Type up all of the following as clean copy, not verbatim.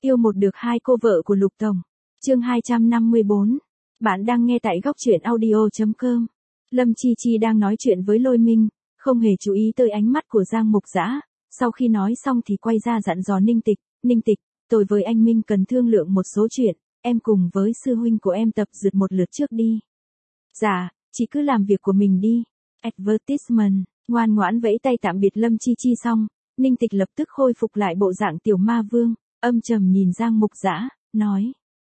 Yêu một được hai cô vợ của Lục Tổng. Chương 254. Bạn đang nghe tại góc truyện audio.com. Lâm Chi Chi đang nói chuyện với Lôi Minh, không hề chú ý tới ánh mắt của Giang Mục Dã. Sau khi nói xong thì quay ra dặn dò Ninh Tịch, Ninh Tịch, tôi với anh Minh cần thương lượng một số chuyện, em cùng với sư huynh của em tập dượt một lượt trước đi. Dạ, chị cứ làm việc của mình đi. Advertisement, ngoan ngoãn vẫy tay tạm biệt Lâm Chi Chi xong, Ninh Tịch lập tức khôi phục lại bộ dạng tiểu ma vương, âm trầm nhìn Giang Mục Dã, nói.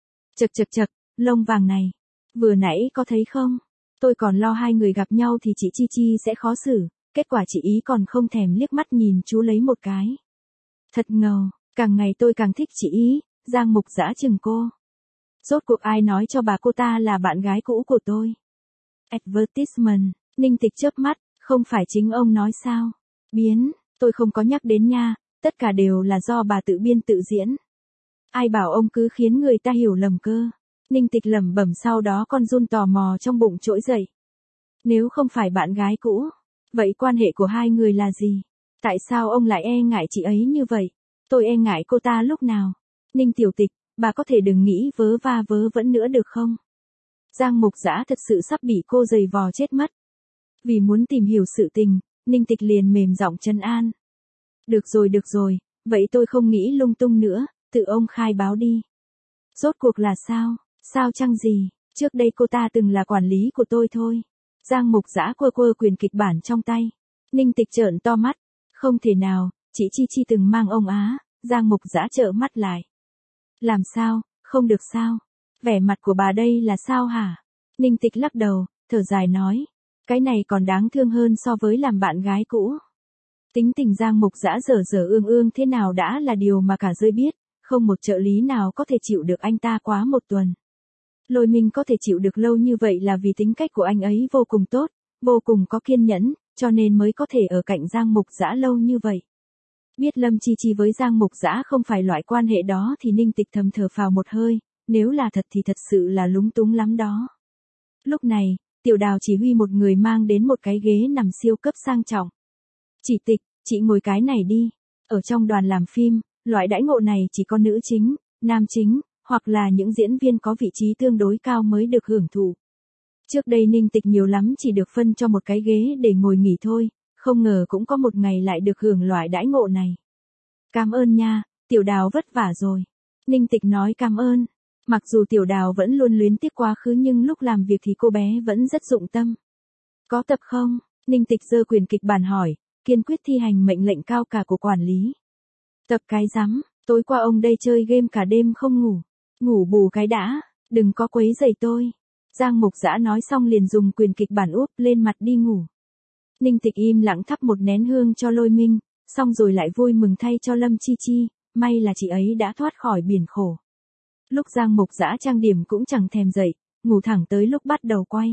Chậc, lông vàng này, vừa nãy có thấy không? Tôi còn lo hai người gặp nhau thì chị Chi Chi sẽ khó xử, kết quả chị ý còn không thèm liếc mắt nhìn chú lấy một cái. Thật ngầu, càng ngày tôi càng thích chị ý, Giang Mục Dã chừng cô. Rốt cuộc ai nói cho bà cô ta là bạn gái cũ của tôi? Advertisement, Ninh Tịch chớp mắt, không phải chính ông nói sao? Biến, tôi không có nhắc đến nha, tất cả đều là do bà tự biên tự diễn. Ai bảo ông cứ khiến người ta hiểu lầm cơ? Ninh Tịch lẩm bẩm, sau đó con run tò mò trong bụng trỗi dậy. Nếu không phải bạn gái cũ, vậy quan hệ của hai người là gì? Tại sao ông lại e ngại chị ấy như vậy? Tôi e ngại cô ta lúc nào? Ninh Tiểu Tịch, bà có thể đừng nghĩ vớ va vớ vẩn nữa được không? Giang Mục Dã thật sự sắp bị cô giày vò chết mất. Vì muốn tìm hiểu sự tình, Ninh Tịch liền mềm giọng trấn an. Được rồi, vậy tôi không nghĩ lung tung nữa, tự ông khai báo đi. Rốt cuộc là sao? Sao chăng gì? Trước đây cô ta từng là quản lý của tôi thôi. Giang Mục Dã quơ quyền kịch bản trong tay. Ninh Tịch trợn to mắt. Không thể nào, chị Chi Chi từng mang ông á. Giang Mục Dã trợn mắt lại. Làm sao, không được sao? Vẻ mặt của bà đây là sao hả? Ninh Tịch lắc đầu, thở dài nói. Cái này còn đáng thương hơn so với làm bạn gái cũ. Tính tình Giang Mục Dã dở ương thế nào đã là điều mà cả giới biết, không một trợ lý nào có thể chịu được anh ta quá một tuần. Lôi Minh có thể chịu được lâu như vậy là vì tính cách của anh ấy vô cùng tốt, vô cùng có kiên nhẫn, cho nên mới có thể ở cạnh Giang Mục Dã lâu như vậy. Biết Lâm Chi Chi với Giang Mục Dã không phải loại quan hệ đó thì Ninh Tịch thầm thở phào một hơi, nếu là thật thì thật sự là lúng túng lắm đó. Lúc này, Tiểu Đào chỉ huy một người mang đến một cái ghế nằm siêu cấp sang trọng. Chị Tịch, chị ngồi cái này đi. Ở trong đoàn làm phim, loại đãi ngộ này chỉ có nữ chính, nam chính, hoặc là những diễn viên có vị trí tương đối cao mới được hưởng thụ. Trước đây Ninh Tịch nhiều lắm chỉ được phân cho một cái ghế để ngồi nghỉ thôi, không ngờ cũng có một ngày lại được hưởng loại đãi ngộ này. Cảm ơn nha, Tiểu Đào vất vả rồi. Ninh Tịch nói cảm ơn. Mặc dù Tiểu Đào vẫn luôn luyến tiếc quá khứ nhưng lúc làm việc thì cô bé vẫn rất dụng tâm. Có tập không? Ninh Tịch giơ quyền kịch bản hỏi, kiên quyết thi hành mệnh lệnh cao cả của quản lý. Tập cái rắm, tối qua ông đây chơi game cả đêm không ngủ. Ngủ bù cái đã, đừng có quấy rầy tôi. Giang Mục Dã nói xong liền dùng quyền kịch bản úp lên mặt đi ngủ. Ninh Tịch im lặng thắp một nén hương cho Lôi Minh, xong rồi lại vui mừng thay cho Lâm Chi Chi, may là chị ấy đã thoát khỏi biển khổ. Lúc Giang Mục Dã trang điểm cũng chẳng thèm dậy, ngủ thẳng tới lúc bắt đầu quay.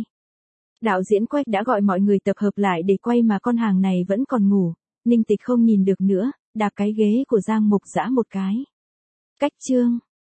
Đạo diễn Quách đã gọi mọi người tập hợp lại để quay mà con hàng này vẫn còn ngủ, Ninh Tịch không nhìn được nữa, đạp cái ghế của Giang Mục Dã một cái. Cách chương